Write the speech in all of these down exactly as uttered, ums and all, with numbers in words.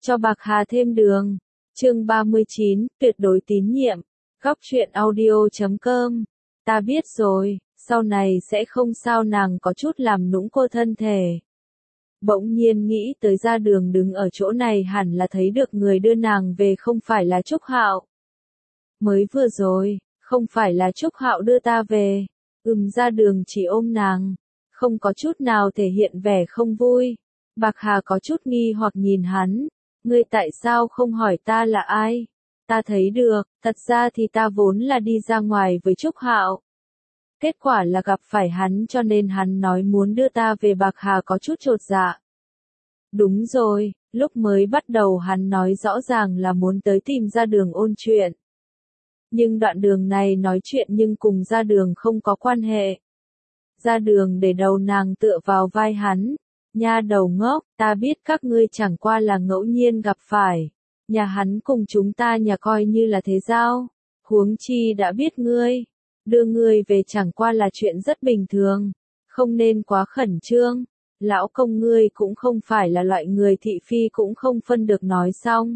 cho Bạc Hà thêm đường. Chương ba mươi chín, tuyệt đối tín nhiệm. Góc truyện audio chấm com. Ta biết rồi, sau này sẽ không sao. Nàng có chút làm nũng cô thân thể. Bỗng nhiên nghĩ tới Ra Đường đứng ở chỗ này hẳn là thấy được người đưa nàng về không phải là Trúc Hạo. Mới vừa rồi, không phải là Trúc Hạo đưa ta về. Ừm, Ra Đường chỉ ôm nàng, không có chút nào thể hiện vẻ không vui. Bạc Hà có chút nghi hoặc nhìn hắn, ngươi tại sao không hỏi ta là ai? Ta thấy được, thật ra thì ta vốn là đi ra ngoài với Trúc Hạo. Kết quả là gặp phải hắn cho nên hắn nói muốn đưa ta về. Bạc Hà có chút chột dạ. Đúng rồi, lúc mới bắt đầu hắn nói rõ ràng là muốn tới tìm Ra Đường ôn chuyện. Nhưng đoạn đường này nói chuyện nhưng cùng Ra Đường không có quan hệ. Ra Đường để đầu nàng tựa vào vai hắn. Nha đầu ngốc, ta biết các ngươi chẳng qua là ngẫu nhiên gặp phải. Nhà hắn cùng chúng ta nhà coi như là thế giao. Huống chi đã biết ngươi. Đưa ngươi về chẳng qua là chuyện rất bình thường. Không nên quá khẩn trương. Lão công ngươi cũng không phải là loại người thị phi cũng không phân được nói xong.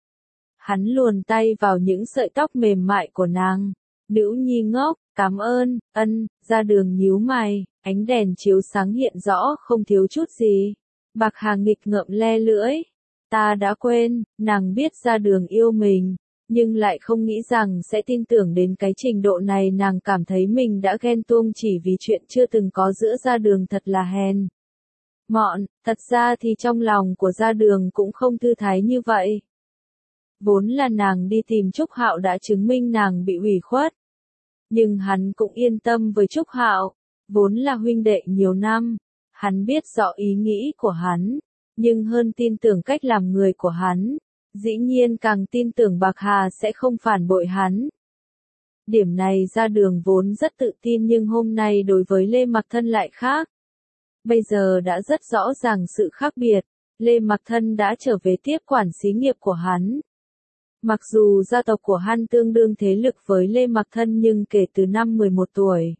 Hắn luồn tay vào những sợi tóc mềm mại của nàng. Nữ nhi ngốc, cảm ơn, ân. Ra Đường nhíu mày, ánh đèn chiếu sáng hiện rõ không thiếu chút gì. Bạc Hà nghịch ngợm le lưỡi. Ta đã quên, nàng biết Ra Đường yêu mình, nhưng lại không nghĩ rằng sẽ tin tưởng đến cái trình độ này. Nàng cảm thấy mình đã ghen tuông chỉ vì chuyện chưa từng có giữa Ra Đường, thật là hèn mọn. Thật ra thì trong lòng của Ra Đường cũng không thư thái như vậy. Vốn là nàng đi tìm Trúc Hạo đã chứng minh nàng bị ủy khuất. Nhưng hắn cũng yên tâm với Trúc Hạo, vốn là huynh đệ nhiều năm. Hắn biết rõ ý nghĩ của hắn, nhưng hơn tin tưởng cách làm người của hắn. Dĩ nhiên càng tin tưởng Bạc Hà sẽ không phản bội hắn. Điểm này Ra Đường vốn rất tự tin, nhưng hôm nay đối với Lê Mặc Thân lại khác. Bây giờ đã rất rõ ràng sự khác biệt. Lê Mặc Thân đã trở về tiếp quản xí nghiệp của hắn. Mặc dù gia tộc của hắn tương đương thế lực với Lê Mặc Thân, nhưng kể từ năm mười một tuổi,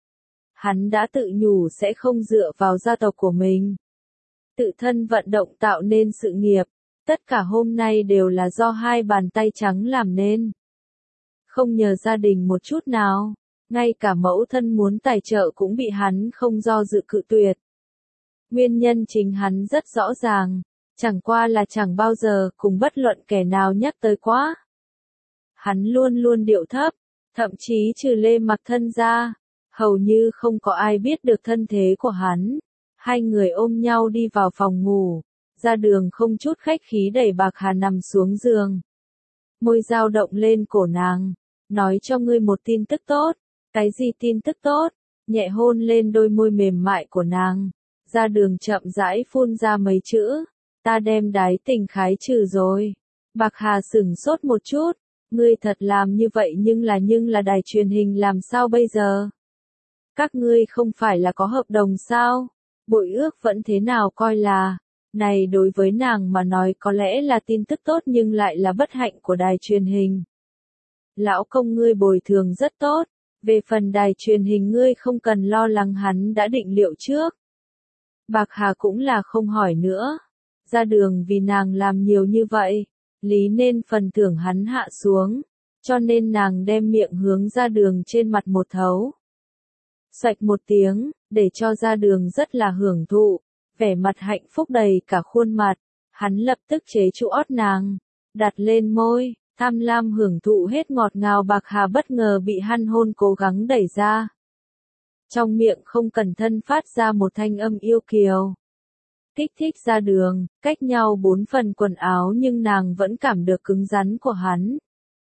hắn đã tự nhủ sẽ không dựa vào gia tộc của mình. Tự thân vận động tạo nên sự nghiệp. Tất cả hôm nay đều là do hai bàn tay trắng làm nên. Không nhờ gia đình một chút nào. Ngay cả mẫu thân muốn tài trợ cũng bị hắn không do dự cự tuyệt. Nguyên nhân chính hắn rất rõ ràng. Chẳng qua là chẳng bao giờ cùng bất luận kẻ nào nhắc tới quá. Hắn luôn luôn điệu thấp, thậm chí trừ Lê Mặc Thân ra, hầu như không có ai biết được thân thế của hắn. Hai người ôm nhau đi vào phòng ngủ. Ra Đường không chút khách khí đẩy Bạc Hà nằm xuống giường. Môi dao động lên cổ nàng. Nói cho ngươi một tin tức tốt. Cái gì tin tức tốt? Nhẹ hôn lên đôi môi mềm mại của nàng. Ra Đường chậm rãi phun ra mấy chữ. Ta đem đái tình khái trừ rồi. Bạc Hà sửng sốt một chút. Ngươi thật làm như vậy nhưng là nhưng là đài truyền hình làm sao bây giờ? Các ngươi không phải là có hợp đồng sao? Bội ước vẫn thế nào coi là. Này đối với nàng mà nói có lẽ là tin tức tốt nhưng lại là bất hạnh của đài truyền hình. Lão công ngươi bồi thường rất tốt. Về phần đài truyền hình ngươi không cần lo lắng, hắn đã định liệu trước. Bạc Hà cũng là không hỏi nữa. Ra Đường vì nàng làm nhiều như vậy, lý nên phần thưởng hắn hạ xuống, cho nên nàng đem miệng hướng Ra Đường trên mặt một thấu. Xoạch một tiếng, để cho Ra Đường rất là hưởng thụ, vẻ mặt hạnh phúc đầy cả khuôn mặt. Hắn lập tức chế trụ ót nàng, đặt lên môi, tham lam hưởng thụ hết ngọt ngào. Bạc Hà bất ngờ bị hắn hôn cố gắng đẩy ra. Trong miệng không cẩn thận phát ra một thanh âm yêu kiều. Kích thích Ra Đường, cách nhau bốn phần quần áo nhưng nàng vẫn cảm được cứng rắn của hắn.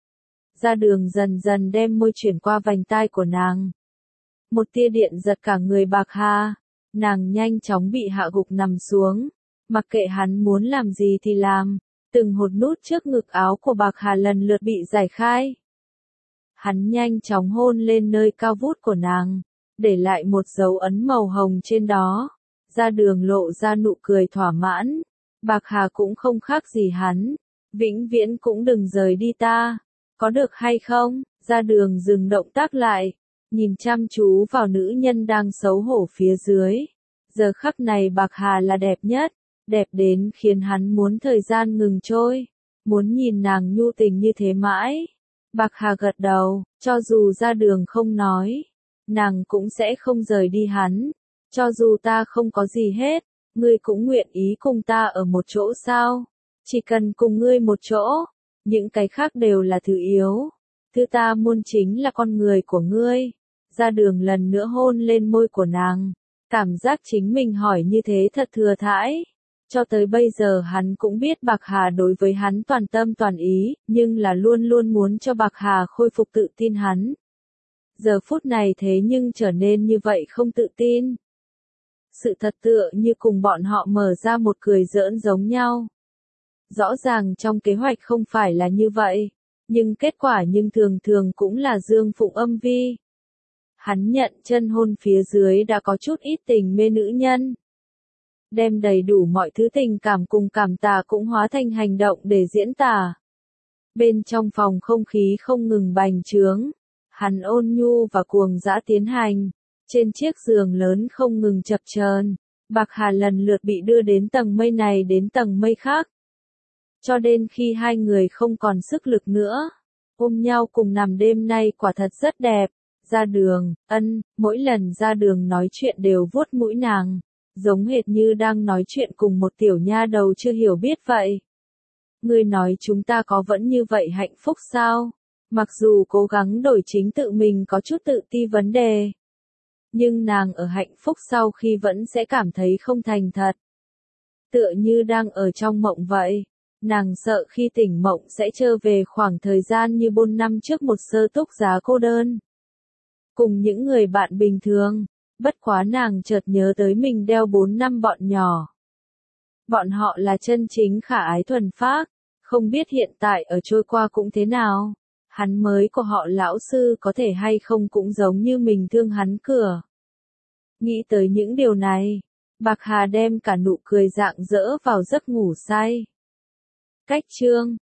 Ra Đường dần dần đem môi chuyển qua vành tai của nàng. Một tia điện giật cả người Bạc Hà. Nàng nhanh chóng bị hạ gục nằm xuống. Mặc kệ hắn muốn làm gì thì làm. Từng hột nút trước ngực áo của Bạc Hà lần lượt bị giải khai. Hắn nhanh chóng hôn lên nơi cao vút của nàng, để lại một dấu ấn màu hồng trên đó. Ra Đường lộ ra nụ cười thỏa mãn. Bạc Hà cũng không khác gì hắn. Vĩnh viễn cũng đừng rời đi ta. Có được hay không? Ra Đường dừng động tác lại. Nhìn chăm chú vào nữ nhân đang xấu hổ phía dưới. Giờ khắc này Bạc Hà là đẹp nhất. đẹp đến khiến hắn muốn thời gian ngừng trôi, muốn nhìn nàng nhu tình như thế mãi. Bạc Hà gật đầu, cho dù ra đường không nói, nàng cũng sẽ không rời đi hắn, cho dù ta không có gì hết, ngươi cũng nguyện ý cùng ta ở một chỗ sao? Chỉ cần cùng ngươi một chỗ, những cái khác đều là thứ yếu, thứ ta muốn chính là con người của ngươi. Ra đường lần nữa hôn lên môi của nàng, cảm giác chính mình hỏi như thế thật thừa thãi. Cho tới bây giờ hắn cũng biết Bạc Hà đối với hắn toàn tâm toàn ý, nhưng là luôn luôn muốn cho Bạc Hà khôi phục tự tin hắn. Giờ phút này thế nhưng trở nên như vậy không tự tin. Sự thật tựa như cùng bọn họ mở ra một cười giỡn giống nhau. Rõ ràng trong kế hoạch không phải là như vậy, nhưng kết quả nhưng thường thường cũng là dương phụng âm vi. Hắn nhận chân hôn phía dưới đã có chút ít tình mê nữ nhân. Đem đầy đủ mọi thứ tình cảm cùng cảm tà cũng hóa thành hành động để diễn tả. Bên trong phòng không khí không ngừng bành trướng, hắn ôn nhu và cuồng dã tiến hành, trên chiếc giường lớn không ngừng chập chờn, Bạc Hà lần lượt bị đưa đến tầng mây này đến tầng mây khác. Cho đến khi hai người không còn sức lực nữa, ôm nhau cùng nằm đêm nay quả thật rất đẹp. Ra đường, ân, mỗi lần ra đường nói chuyện đều vuốt mũi nàng, giống hệt như đang nói chuyện cùng một tiểu nha đầu chưa hiểu biết vậy. Ngươi nói chúng ta có vẫn như vậy hạnh phúc sao? Mặc dù cố gắng đổi chính tự mình có chút tự ti vấn đề, nhưng nàng ở hạnh phúc sau khi vẫn sẽ cảm thấy không thành thật. Tựa như đang ở trong mộng vậy, nàng sợ khi tỉnh mộng sẽ trở về khoảng thời gian như bốn năm trước một sơ túc giá cô đơn. Cùng những người bạn bình thường, bất quá nàng chợt nhớ tới mình đeo bốn năm bọn nhỏ. Bọn họ là chân chính khả ái thuần phác, không biết hiện tại ở trôi qua cũng thế nào. Hắn mới của họ lão sư có thể hay không cũng giống như mình thương hắn cửa. Nghĩ tới những điều này, Bạc Hà đem cả nụ cười rạng rỡ vào giấc ngủ say. Cách chương